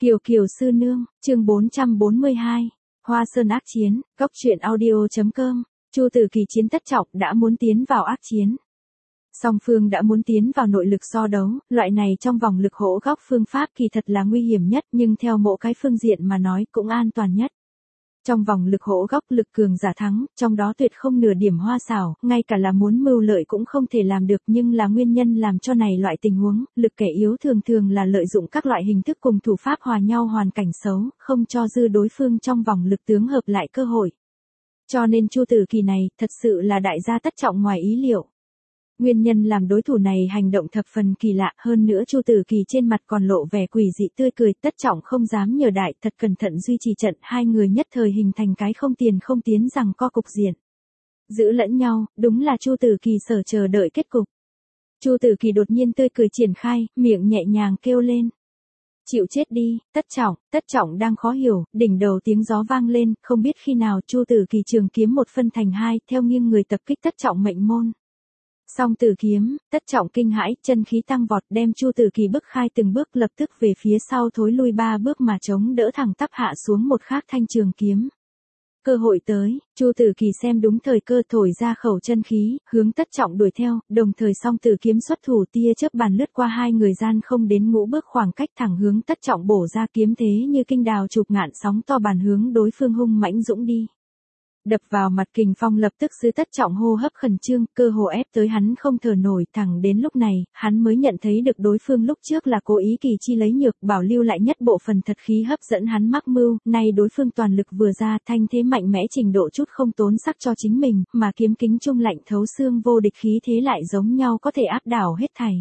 Kiều Kiều sư nương, chương 442, Hoa Sơn ác chiến, góc truyện audio.com, Chu Tử Kỳ chiến Tất Trọng đã muốn tiến vào ác chiến. Song phương đã muốn tiến vào nội lực so đấu, loại này trong vòng lực hỗ góc phương pháp kỳ thật là nguy hiểm nhất nhưng theo mỗi cái phương diện mà nói cũng an toàn nhất. Trong vòng lực hỗ góc lực cường giả thắng, trong đó tuyệt không nửa điểm hoa xảo, ngay cả là muốn mưu lợi cũng không thể làm được nhưng là nguyên nhân làm cho này loại tình huống, lực kẻ yếu thường thường là lợi dụng các loại hình thức cùng thủ pháp hòa nhau hoàn cảnh xấu, không cho dư đối phương trong vòng lực tướng hợp lại cơ hội. Cho nên Chu Tử Kỳ này, thật sự là đại gia Tất Trọng ngoài ý liệu. Nguyên nhân làm đối thủ này hành động thập phần kỳ lạ, hơn nữa Chu Tử Kỳ trên mặt còn lộ vẻ quỷ dị tươi cười, Tất Trọng không dám nhờ đại, thật cẩn thận duy trì trận, hai người nhất thời hình thành cái không tiền không tiến rằng co cục diện. Giữ lẫn nhau, đúng là Chu Tử Kỳ sở chờ đợi kết cục. Chu Tử Kỳ đột nhiên tươi cười triển khai, miệng nhẹ nhàng kêu lên. Chịu chết đi, Tất Trọng đang khó hiểu, đỉnh đầu tiếng gió vang lên, không biết khi nào Chu Tử Kỳ trường kiếm một phân thành hai, theo nghiêng người tập kích Tất Trọng mệnh môn. Song tử kiếm, Tất Trọng kinh hãi, chân khí tăng vọt đem Chu Tử Kỳ bức khai từng bước lập tức về phía sau thối lui 3 bước mà chống đỡ thẳng tắp hạ xuống một khác thanh trường kiếm. Cơ hội tới, Chu Tử Kỳ xem đúng thời cơ thổi ra khẩu chân khí, hướng Tất Trọng đuổi theo, đồng thời song tử kiếm xuất thủ tia chớp bàn lướt qua hai người gian không đến ngũ bước khoảng cách thẳng hướng Tất Trọng bổ ra kiếm thế như kinh đào chụp ngạn sóng to bàn hướng đối phương hung mãnh dũng đi. Đập vào mặt kình phong lập tức giữ Tất Trọng hô hấp khẩn trương, cơ hồ ép tới hắn không thở nổi, thẳng đến lúc này, hắn mới nhận thấy được đối phương lúc trước là cố ý kỳ chi lấy nhược, bảo lưu lại nhất bộ phần thật khí hấp dẫn hắn mắc mưu, nay đối phương toàn lực vừa ra, thanh thế mạnh mẽ trình độ chút không tốn sắc cho chính mình, mà kiếm kính trung lạnh thấu xương vô địch khí thế lại giống nhau có thể áp đảo hết thảy.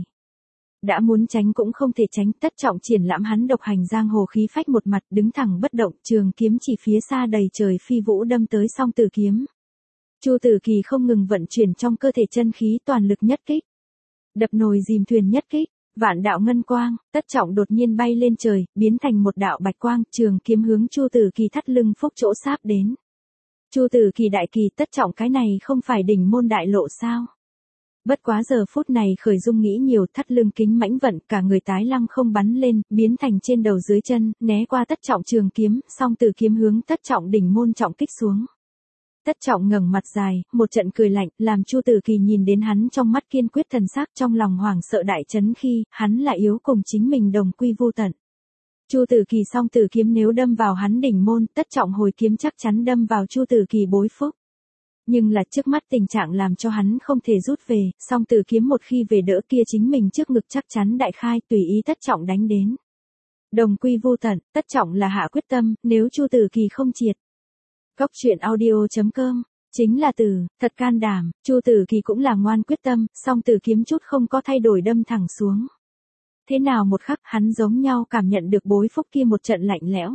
Đã muốn tránh cũng không thể tránh, Tất Trọng triển lãm hắn độc hành giang hồ khí phách một mặt, đứng thẳng bất động, trường kiếm chỉ phía xa đầy trời phi vũ đâm tới song tử kiếm. Chu Tử Kỳ không ngừng vận chuyển trong cơ thể chân khí toàn lực nhất kích. Đập nồi dìm thuyền nhất kích, vạn đạo ngân quang, Tất Trọng đột nhiên bay lên trời, biến thành một đạo bạch quang, trường kiếm hướng Chu Tử Kỳ thắt lưng phúc chỗ sáp đến. Chu Tử Kỳ đại kỳ, Tất Trọng cái này không phải đỉnh môn đại lộ sao? Bất quá giờ phút này khởi dung nghĩ nhiều, thắt lưng kính mãnh vận, cả người tái lăng không bắn lên, biến thành trên đầu dưới chân, né qua Tất Trọng trường kiếm, song tử kiếm hướng Tất Trọng đỉnh môn trọng kích xuống. Tất Trọng ngẩng mặt dài, một trận cười lạnh, làm Chu Tử Kỳ nhìn đến hắn trong mắt kiên quyết thần sắc, trong lòng hoảng sợ đại chấn khi, hắn là yếu cùng chính mình đồng quy vu tận. Chu Tử Kỳ song tử kiếm nếu đâm vào hắn đỉnh môn, Tất Trọng hồi kiếm chắc chắn đâm vào Chu Tử Kỳ bối phúc. Nhưng là trước mắt tình trạng làm cho hắn không thể rút về, song tử kiếm một khi về đỡ kia chính mình trước ngực chắc chắn đại khai tùy ý Tất Trọng đánh đến. Đồng quy vô tận, Tất Trọng là hạ quyết tâm, nếu Chu Tử Kỳ không triệt. Góc truyện audio.com, chính là từ, thật can đảm, Chu Tử Kỳ cũng là ngoan quyết tâm, song tử kiếm chút không có thay đổi đâm thẳng xuống. Thế nào một khắc hắn giống nhau cảm nhận được bối phúc kia một trận lạnh lẽo.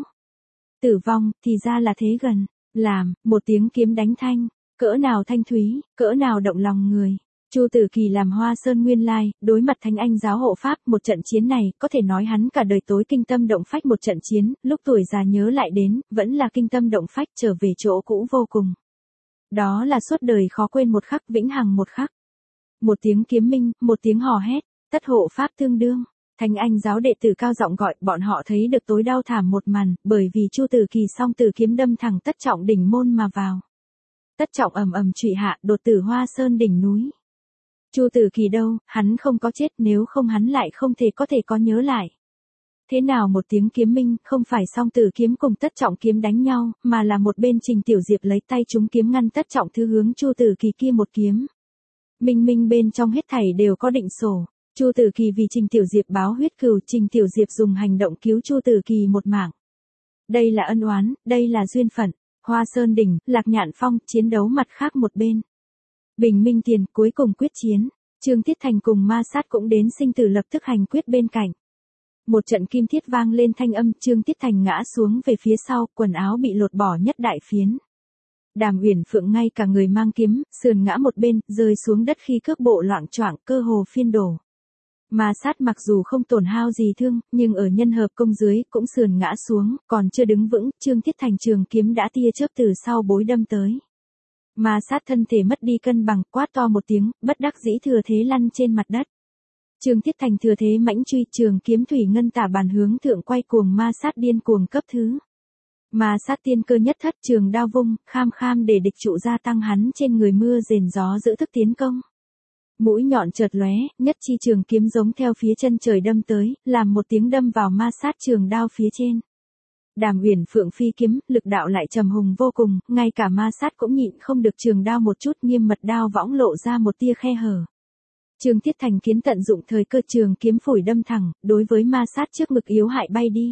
Tử vong, thì ra là thế gần, làm, một tiếng kiếm đánh thanh. Cỡ nào thanh thúy, cỡ nào động lòng người. Chu Tử Kỳ làm Hoa Sơn nguyên lai, đối mặt Thánh Anh giáo hộ pháp, một trận chiến này, có thể nói hắn cả đời tối kinh tâm động phách một trận chiến, lúc tuổi già nhớ lại đến, vẫn là kinh tâm động phách trở về chỗ cũ vô cùng. Đó là suốt đời khó quên một khắc, vĩnh hằng một khắc. Một tiếng kiếm minh, một tiếng hò hét, tất hộ pháp tương đương. Thánh Anh giáo đệ tử cao giọng gọi, bọn họ thấy được tối đau thảm một màn, bởi vì Chu Tử Kỳ song tử kiếm đâm thẳng Tất Trọng đỉnh môn mà vào. Tất Trọng ầm ầm trụy hạ, đột tử Hoa Sơn đỉnh núi. Chu Tử Kỳ đâu, hắn không có chết, nếu không hắn lại không thể có nhớ lại. Thế nào một tiếng kiếm minh, không phải song tử kiếm cùng Tất Trọng kiếm đánh nhau, mà là một bên Trình Tiểu Diệp lấy tay trúng kiếm ngăn Tất Trọng thứ hướng Chu Tử Kỳ kia một kiếm. Minh minh bên trong hết thảy đều có định sổ. Chu Tử Kỳ vì Trình Tiểu Diệp báo huyết cừu, Trình Tiểu Diệp dùng hành động cứu Chu Tử Kỳ một mạng. Đây là ân oán, đây là duyên phận. Hoa Sơn đỉnh, Lạc Nhạn Phong, chiến đấu mặt khác một bên. Bình minh tiền, cuối cùng quyết chiến. Trương Tiết Thành cùng Ma Sát cũng đến sinh tử lập tức hành quyết bên cạnh. Một trận kim thiết vang lên thanh âm, Trương Tiết Thành ngã xuống về phía sau, quần áo bị lột bỏ nhất đại phiến. Đàm Uyển Phượng ngay cả người mang kiếm, sườn ngã một bên, rơi xuống đất khi cước bộ loạng choạng, cơ hồ phiên đổ. Ma Sát mặc dù không tổn hao gì thương, nhưng ở nhân hợp công dưới cũng sườn ngã xuống, còn chưa đứng vững, Trương Tiết Thành trường kiếm đã tia chớp từ sau bối đâm tới. Ma Sát thân thể mất đi cân bằng, quát to một tiếng, bất đắc dĩ thừa thế lăn trên mặt đất. Trương Thiết Thành thừa thế mãnh truy, trường kiếm thủy ngân tả bàn hướng thượng quay cuồng ma sát điên cuồng cấp thứ. Ma sát tiên cơ nhất thất, trường đao vung, kham kham để địch trụ gia tăng hắn trên người mưa rền gió giữ thức tiến công. Mũi nhọn chợt lóe, nhất chi trường kiếm giống theo phía chân trời đâm tới, làm một tiếng đâm vào ma sát trường đao phía trên. Đàm Uyển Phượng phi kiếm, lực đạo lại trầm hùng vô cùng, ngay cả ma sát cũng nhịn không được trường đao một chút, nghiêm mật đao võng lộ ra một tia khe hở. Trương Thiết Thành kiến tận dụng thời cơ, trường kiếm phủi đâm thẳng, đối với ma sát trước ngực yếu hại bay đi.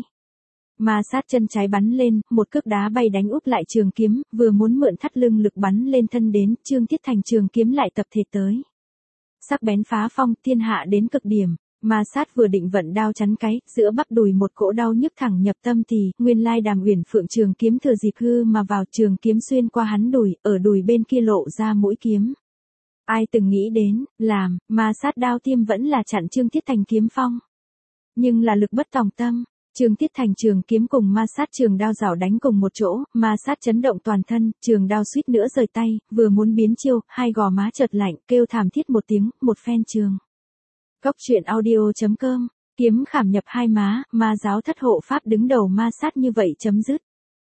Ma sát chân trái bắn lên, một cước đá bay đánh úp lại trường kiếm, vừa muốn mượn thắt lưng lực bắn lên thân đến, Trương Thiết Thành trường kiếm lại tập thể tới. Sắc bén phá phong, thiên hạ đến cực điểm, ma sát vừa định vận đao chắn cái, giữa bắp đùi một cỗ đau nhức thẳng nhập tâm thì, nguyên lai Đàm Uyển Phượng trường kiếm thừa dịp hư mà vào, trường kiếm xuyên qua hắn đùi, ở đùi bên kia lộ ra mũi kiếm. Ai từng nghĩ đến, ma sát đao tiêm vẫn là chặn Trương Thiết Thành kiếm phong. Nhưng là lực bất tòng tâm, Trương Thiết Thành trường kiếm cùng ma sát trường đao rảo đánh cùng một chỗ, ma sát chấn động toàn thân, trường đao suýt nữa rời tay, vừa muốn biến chiêu, hai gò má chợt lạnh, kêu thảm thiết một tiếng, một phen trường. Góc truyện audio.com, kiếm khảm nhập hai má, ma giáo thất hộ pháp đứng đầu ma sát như vậy chấm dứt.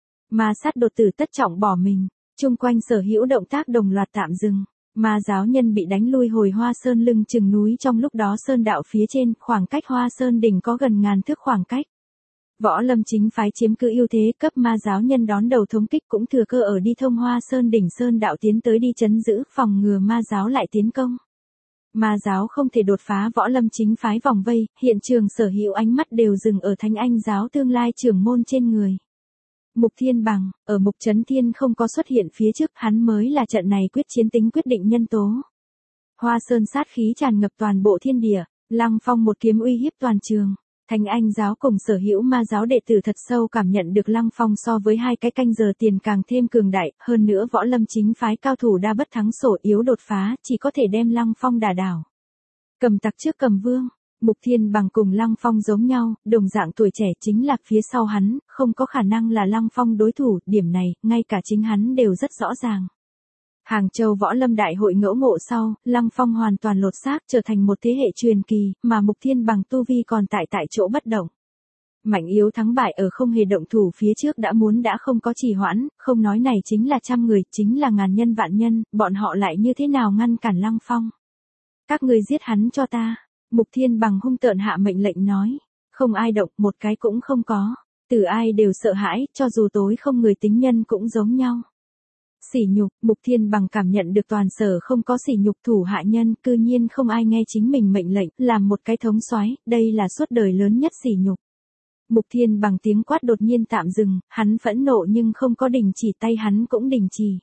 Ma sát đột tử tất trọng bỏ mình, chung quanh sở hữu động tác đồng loạt tạm dừng. Ma giáo nhân bị đánh lui hồi Hoa Sơn lưng chừng núi, trong lúc đó sơn đạo phía trên, khoảng cách Hoa Sơn đỉnh có gần ngàn thước khoảng cách. Võ Lâm chính phái chiếm cứ ưu thế, cấp ma giáo nhân đón đầu thống kích cũng thừa cơ ở đi thông Hoa Sơn đỉnh sơn đạo tiến tới đi trấn giữ, phòng ngừa ma giáo lại tiến công. Ma giáo không thể đột phá Võ Lâm chính phái vòng vây, hiện trường sở hữu ánh mắt đều dừng ở Thánh Anh giáo tương lai trưởng môn trên người. Mục Thiên Bằng, ở Mục Chấn Thiên không có xuất hiện phía trước, hắn mới là trận này quyết chiến tính quyết định nhân tố. Hoa Sơn sát khí tràn ngập toàn bộ thiên địa, Lăng Phong một kiếm uy hiếp toàn trường. Thánh Anh giáo cùng sở hữu ma giáo đệ tử thật sâu cảm nhận được Lăng Phong so với hai cái canh giờ tiền càng thêm cường đại, hơn nữa Võ Lâm chính phái cao thủ đa bất thắng sổ, yếu đột phá, chỉ có thể đem Lăng Phong đả đảo. Cầm tặc trước cầm vương, Mục Thiên Bằng cùng Lăng Phong giống nhau, đồng dạng tuổi trẻ, chính là phía sau hắn, không có khả năng là Lăng Phong đối thủ, điểm này, ngay cả chính hắn đều rất rõ ràng. Hàng Châu Võ Lâm Đại hội ngẫu ngộ sau, Lăng Phong hoàn toàn lột xác trở thành một thế hệ truyền kỳ, mà Mục Thiên Bằng tu vi còn tại chỗ bất động. Mạnh yếu thắng bại ở không hề động thủ phía trước đã không có trì hoãn, không nói này chính là trăm người, chính là ngàn nhân vạn nhân, bọn họ lại như thế nào ngăn cản Lăng Phong. Các người giết hắn cho ta. Mục Thiên Bằng hung tợn hạ mệnh lệnh nói, không ai động, một cái cũng không có, từ ai đều sợ hãi, cho dù tối không người tính nhân cũng giống nhau. Sỉ nhục, Mục Thiên Bằng cảm nhận được toàn sở không có sỉ nhục thủ hạ nhân, cư nhiên không ai nghe chính mình mệnh lệnh, làm một cái thống soái, đây là suốt đời lớn nhất sỉ nhục. Mục Thiên Bằng tiếng quát đột nhiên tạm dừng, hắn phẫn nộ nhưng không có đình chỉ, tay hắn cũng đình chỉ.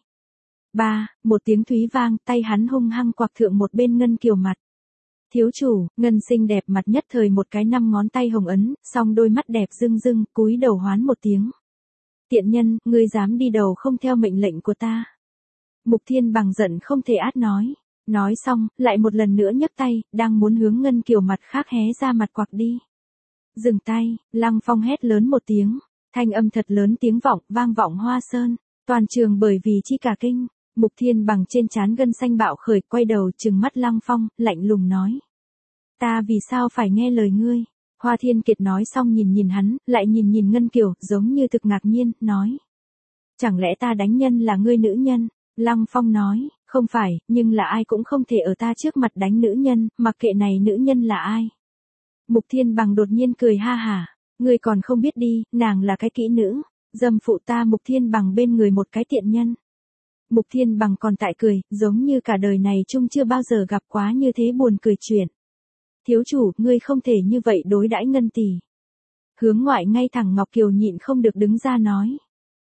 Một tiếng thúy vang, tay hắn hung hăng quặc thượng một bên ngân kiều mặt. Thiếu chủ, ngân xinh đẹp mặt nhất thời một cái 5 ngón tay hồng ấn, song đôi mắt đẹp rưng rưng, cúi đầu hoán một tiếng. Tiện nhân, ngươi dám đi đầu không theo mệnh lệnh của ta. Mục Thiên Bằng giận không thể át nói. Nói xong, lại một lần nữa nhấc tay, đang muốn hướng ngân kiều mặt khác hé ra mặt quặc đi. Dừng tay, Lăng Phong hét lớn một tiếng. Thanh âm thật lớn tiếng vọng, vang vọng Hoa Sơn. Toàn trường bởi vì chi cả kinh. Mục Thiên Bằng trên trán gân xanh bạo khởi, quay đầu trừng mắt Lăng Phong, lạnh lùng nói. Ta vì sao phải nghe lời ngươi? Hoa Thiên Kiệt nói xong nhìn hắn, lại nhìn Ngân Kiều, giống như thực ngạc nhiên, nói. Chẳng lẽ ta đánh nhân là ngươi nữ nhân? Lăng Phong nói, không phải, nhưng là ai cũng không thể ở ta trước mặt đánh nữ nhân, mặc kệ này nữ nhân là ai. Mục Thiên Bằng đột nhiên cười ha hả, ngươi còn không biết đi, nàng là cái kỹ nữ, dâm phụ ta Mục Thiên Bằng bên người một cái tiện nhân. Mục Thiên Bằng còn tại cười, giống như cả đời này chung chưa bao giờ gặp quá như thế buồn cười chuyện. Thiếu chủ, ngươi không thể như vậy đối đãi Ngân tỷ. Hướng ngoại ngay thẳng Ngọc Kiều nhịn không được đứng ra nói.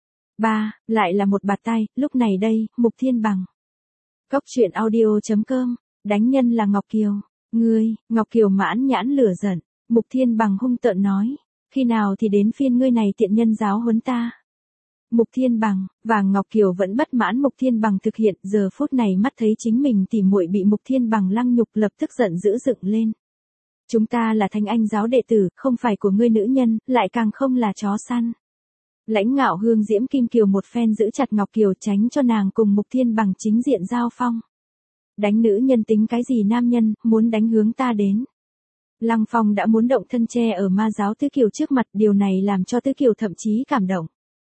Lại là một bạt tay, lúc này đây, Mục Thiên Bằng. Góc truyện audio.com, đánh nhân là Ngọc Kiều. Ngươi, Ngọc Kiều mãn nhãn lửa giận, Mục Thiên Bằng hung tợn nói. Khi nào thì đến phiên ngươi này tiện nhân giáo huấn ta. Mục Thiên Bằng, và Ngọc Kiều vẫn bất mãn Mục Thiên Bằng thực hiện, giờ phút này mắt thấy chính mình tỉ muội bị Mục Thiên Bằng lăng nhục, lập tức giận dữ dựng lên. Chúng ta là Thánh Anh giáo đệ tử, không phải của ngươi nữ nhân, lại càng không là chó săn. Lãnh Ngạo Hương Diễm Kim Kiều một phen giữ chặt Ngọc Kiều, tránh cho nàng cùng Mục Thiên Bằng chính diện giao phong. Đánh nữ nhân tính cái gì nam nhân, muốn đánh hướng ta đến. Lăng Phong đã muốn động thân che ở ma giáo Tứ Kiều trước mặt, điều này làm cho Tứ Kiều thậm chí cảm động.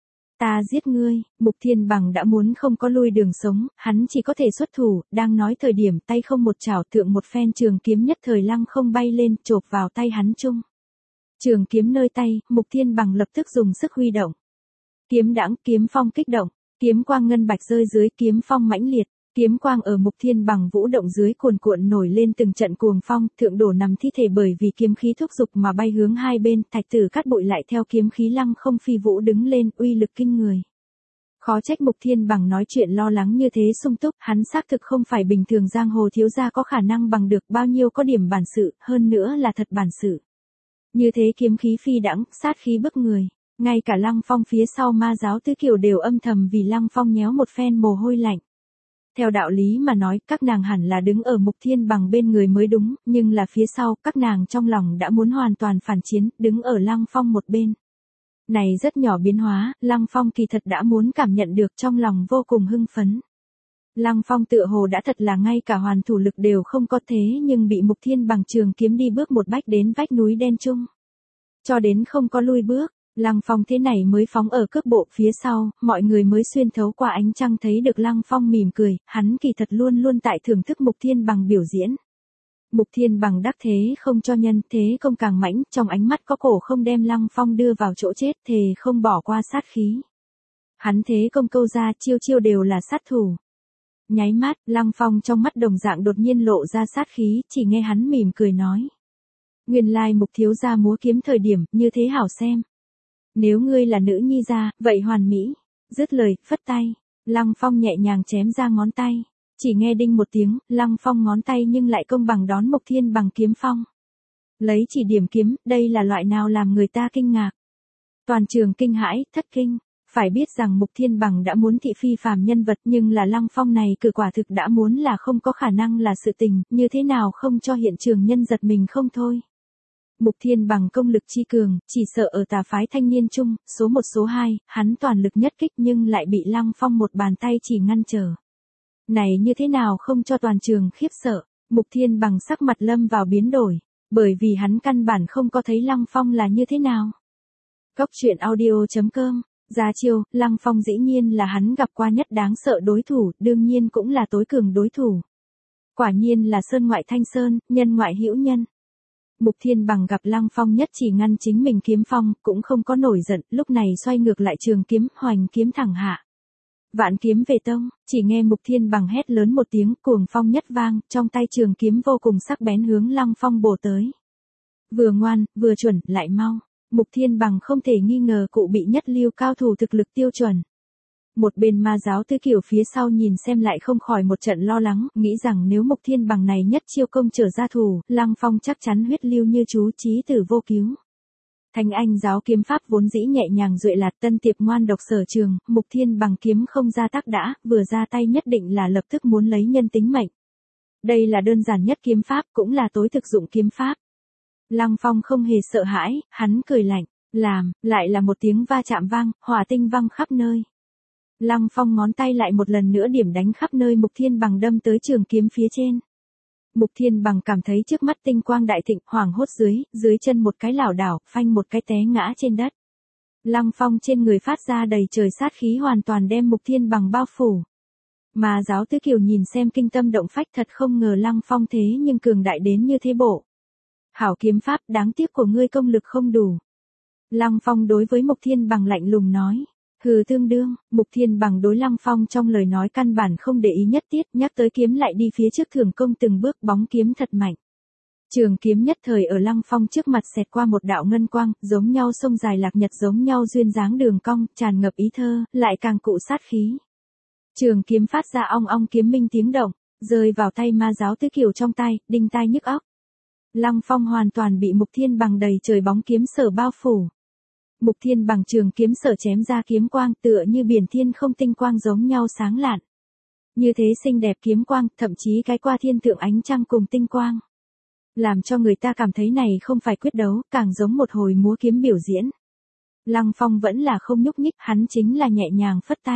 Ta giết ngươi, Mục Thiên Bằng đã muốn không có lui đường sống, hắn chỉ có thể xuất thủ, đang nói thời điểm tay không một chảo thượng một phen trường kiếm nhất thời lăng không bay lên, chộp vào tay hắn chung. Trường kiếm nơi tay, Mục Thiên Bằng lập tức dùng sức huy động. Kiếm đãng, kiếm phong kích động, kiếm quang ngân bạch rơi dưới, kiếm phong mãnh liệt. Kiếm quang ở Mục Thiên Bằng vũ động dưới cuồn cuộn nổi lên từng trận cuồng phong, thượng đổ nằm thi thể bởi vì kiếm khí thúc dục mà bay hướng hai bên, thạch tử cát bụi lại theo kiếm khí lăng không phi vũ đứng lên, uy lực kinh người. Khó trách Mục Thiên Bằng nói chuyện lo lắng như thế sung túc, hắn xác thực không phải bình thường giang hồ thiếu gia có khả năng bằng được bao nhiêu có điểm bản sự, hơn nữa là thật bản sự. Như thế kiếm khí phi đãng, sát khí bức người, ngay cả Lăng Phong phía sau ma giáo Tứ Kiều đều âm thầm vì Lăng Phong nhéo một phen mồ hôi lạnh. Theo đạo lý mà nói, các nàng hẳn là đứng ở Mục Thiên Bằng bên người mới đúng, nhưng là phía sau, các nàng trong lòng đã muốn hoàn toàn phản chiến, đứng ở Lăng Phong một bên. Này rất nhỏ biến hóa, Lăng Phong kỳ thật đã muốn cảm nhận được, trong lòng vô cùng hưng phấn. Lăng Phong tựa hồ đã thật là ngay cả hoàn thủ lực đều không có thế nhưng bị Mục Thiên Bằng trường kiếm đi bước một bách đến vách núi đen chung. Cho đến không có lui bước. Lăng Phong thế này mới phóng ở cước bộ phía sau, mọi người mới xuyên thấu qua ánh trăng thấy được Lăng Phong mỉm cười, hắn kỳ thật luôn luôn tại thưởng thức Mục Thiên Bằng biểu diễn. Mục Thiên Bằng đắc thế không cho nhân, thế công càng mãnh, trong ánh mắt có cổ không đem Lăng Phong đưa vào chỗ chết, thề không bỏ qua sát khí. Hắn thế công câu ra, chiêu chiêu đều là sát thủ. Nháy mắt, Lăng Phong trong mắt đồng dạng đột nhiên lộ ra sát khí, chỉ nghe hắn mỉm cười nói. Nguyên lai Mục thiếu gia múa kiếm thời điểm, như thế hảo xem. Nếu ngươi là nữ nhi gia, vậy hoàn mỹ. Dứt lời, phất tay. Lăng Phong nhẹ nhàng chém ra ngón tay. Chỉ nghe đinh một tiếng, Lăng Phong ngón tay nhưng lại công bằng đón Mục Thiên Bằng kiếm phong. Lấy chỉ điểm kiếm, đây là loại nào làm người ta kinh ngạc. Toàn trường kinh hãi, thất kinh. Phải biết rằng Mục Thiên Bằng đã muốn thị phi phàm nhân vật nhưng là Lăng Phong này cử quả thực đã muốn là không có khả năng là sự tình, như thế nào không cho hiện trường nhân giật mình không thôi. Mục Thiên Bằng công lực chi cường, chỉ sợ ở tà phái thanh niên chung, số 1 số 2, hắn toàn lực nhất kích nhưng lại bị Lăng Phong một bàn tay chỉ ngăn trở. Này như thế nào không cho toàn trường khiếp sợ, Mục Thiên Bằng sắc mặt lâm vào biến đổi, bởi vì hắn căn bản không có thấy Lăng Phong là như thế nào. Góc truyện audio.com, ra chiêu, Lăng Phong dĩ nhiên là hắn gặp qua nhất đáng sợ đối thủ, đương nhiên cũng là tối cường đối thủ. Quả nhiên là sơn ngoại thanh sơn, nhân ngoại hữu nhân. Mục Thiên Bằng gặp Lăng Phong nhất chỉ ngăn chính mình kiếm phong, cũng không có nổi giận, lúc này xoay ngược lại trường kiếm, hoành kiếm thẳng hạ. Vạn kiếm về tông, chỉ nghe Mục Thiên Bằng hét lớn một tiếng, cuồng phong nhất vang, trong tay trường kiếm vô cùng sắc bén hướng Lăng Phong bổ tới. Vừa ngoan, vừa chuẩn, lại mau. Mục Thiên Bằng không thể nghi ngờ cụ bị nhất lưu cao thủ thực lực tiêu chuẩn. Một bên ma giáo Tứ Kiều phía sau nhìn xem lại không khỏi một trận lo lắng, nghĩ rằng nếu Mục Thiên Bằng này nhất chiêu công trở ra thủ, Lăng Phong chắc chắn huyết lưu như chú, chí tử vô cứu. Thánh Anh giáo kiếm pháp vốn dĩ nhẹ nhàng duệ lạt, tân tiệp ngoan độc sở trường, Mục Thiên Bằng kiếm không ra tác đã, vừa ra tay nhất định là lập tức muốn lấy nhân tính mệnh. Đây là đơn giản nhất kiếm pháp, cũng là tối thực dụng kiếm pháp. Lăng Phong không hề sợ hãi, hắn cười lạnh, làm, lại là một tiếng va chạm vang, hỏa tinh văng khắp nơi. Lăng Phong ngón tay lại một lần nữa điểm đánh khắp nơi Mục Thiên Bằng đâm tới trường kiếm phía trên. Mục Thiên Bằng cảm thấy trước mắt tinh quang đại thịnh, hoảng hốt dưới chân một cái lảo đảo, phanh một cái té ngã trên đất. Lăng Phong trên người phát ra đầy trời sát khí hoàn toàn đem Mục Thiên Bằng bao phủ. Mà giáo Tứ Kiều nhìn xem kinh tâm động phách, thật không ngờ Lăng Phong thế nhưng cường đại đến như thế bộ. Hảo kiếm pháp, đáng tiếc của ngươi công lực không đủ. Lăng Phong đối với Mục Thiên Bằng lạnh lùng nói. Hừ, tương đương, Mục Thiên Bằng đối Lăng Phong trong lời nói căn bản không để ý nhất tiết, nhắc tới kiếm lại đi phía trước thưởng công từng bước, bóng kiếm thật mạnh. Trường kiếm nhất thời ở Lăng Phong trước mặt xẹt qua một đạo ngân quang, giống nhau sông dài lạc nhật, giống nhau duyên dáng đường cong, tràn ngập ý thơ, lại càng cụ sát khí. Trường kiếm phát ra ong ong kiếm minh tiếng động, rơi vào tay ma giáo Tứ Kiều trong tay, đinh tai nhức óc. Lăng Phong hoàn toàn bị Mục Thiên Bằng đầy trời bóng kiếm sở bao phủ. Mục Thiên Bằng trường kiếm sở chém ra kiếm quang tựa như biển thiên không tinh quang giống nhau sáng lạn. Như thế xinh đẹp kiếm quang, thậm chí cái qua thiên thượng ánh trăng cùng tinh quang. Làm cho người ta cảm thấy này không phải quyết đấu, càng giống một hồi múa kiếm biểu diễn. Lăng Phong vẫn là không nhúc nhích, hắn chính là nhẹ nhàng phất tay.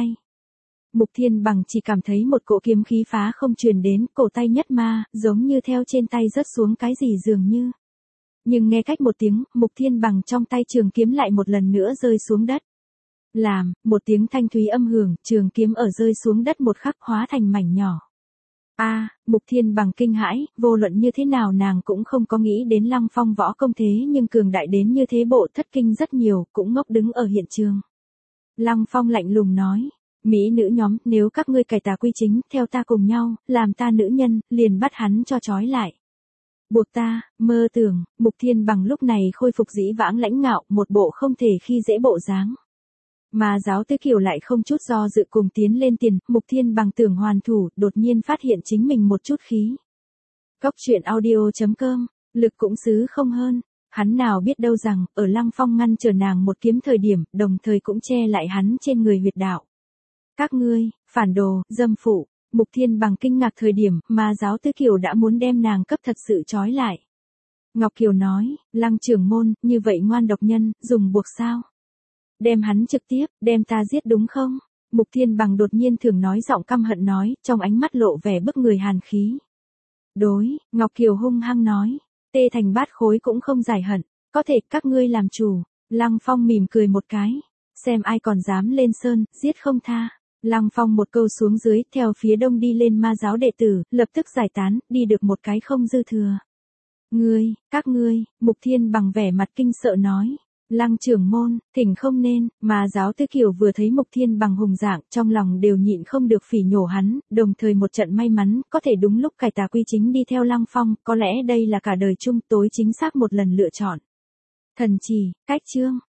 Mục Thiên Bằng chỉ cảm thấy một cỗ kiếm khí phá không truyền đến, cổ tay nhất ma, giống như theo trên tay rớt xuống cái gì dường như. Nhưng nghe cách một tiếng, Mục Thiên Bằng trong tay trường kiếm lại một lần nữa rơi xuống đất. Làm, một tiếng thanh thúy âm hưởng, trường kiếm ở rơi xuống đất một khắc hóa thành mảnh nhỏ. Mục Thiên Bằng kinh hãi, vô luận như thế nào nàng cũng không có nghĩ đến Lăng Phong võ công thế nhưng cường đại đến như thế, bộ thất kinh rất nhiều, cũng ngốc đứng ở hiện trường. Lăng Phong lạnh lùng nói, mỹ nữ nhóm, nếu các ngươi cải tà quy chính, theo ta cùng nhau, làm ta nữ nhân, liền bắt hắn cho trói lại. Buộc ta, mơ tưởng, Mục Thiên Bằng lúc này khôi phục dĩ vãng lãnh ngạo, một bộ không thể khi dễ bộ dáng. Mà giáo tư Kiều lại không chút do dự cùng tiến lên tiền, Mục Thiên Bằng tưởng hoàn thủ, đột nhiên phát hiện chính mình một chút khí. Cốc truyện audio.com, lực cũng xứ không hơn, hắn nào biết đâu rằng, ở Lăng Phong ngăn trở nàng một kiếm thời điểm, đồng thời cũng che lại hắn trên người huyệt đạo. Các ngươi, phản đồ, dâm phụ, Mục Thiên Bằng kinh ngạc thời điểm, mà giáo tư Kiều đã muốn đem nàng cấp thật sự trói lại. Ngọc Kiều nói, Lăng trưởng môn, như vậy ngoan độc nhân, dùng buộc sao? Đem hắn trực tiếp, đem ta giết đúng không? Mục Thiên Bằng đột nhiên thường nói giọng căm hận nói, trong ánh mắt lộ vẻ bức người hàn khí. Đối, Ngọc Kiều hung hăng nói, tê thành bát khối cũng không giải hận, có thể các ngươi làm chủ. Lăng Phong mỉm cười một cái, xem ai còn dám lên sơn, giết không tha. Lăng Phong một câu xuống dưới, theo phía đông đi lên ma giáo đệ tử, lập tức giải tán, đi được một cái không dư thừa. Các ngươi, Mục Thiên Bằng vẻ mặt kinh sợ nói. Lăng trưởng môn, thỉnh không nên, mà giáo tư Kiều vừa thấy Mục Thiên Bằng hùng dạng, trong lòng đều nhịn không được phỉ nhổ hắn, đồng thời một trận may mắn, có thể đúng lúc cải tà quy chính đi theo Lăng Phong, có lẽ đây là cả đời chung tối chính xác một lần lựa chọn. Thần chỉ, cách chương.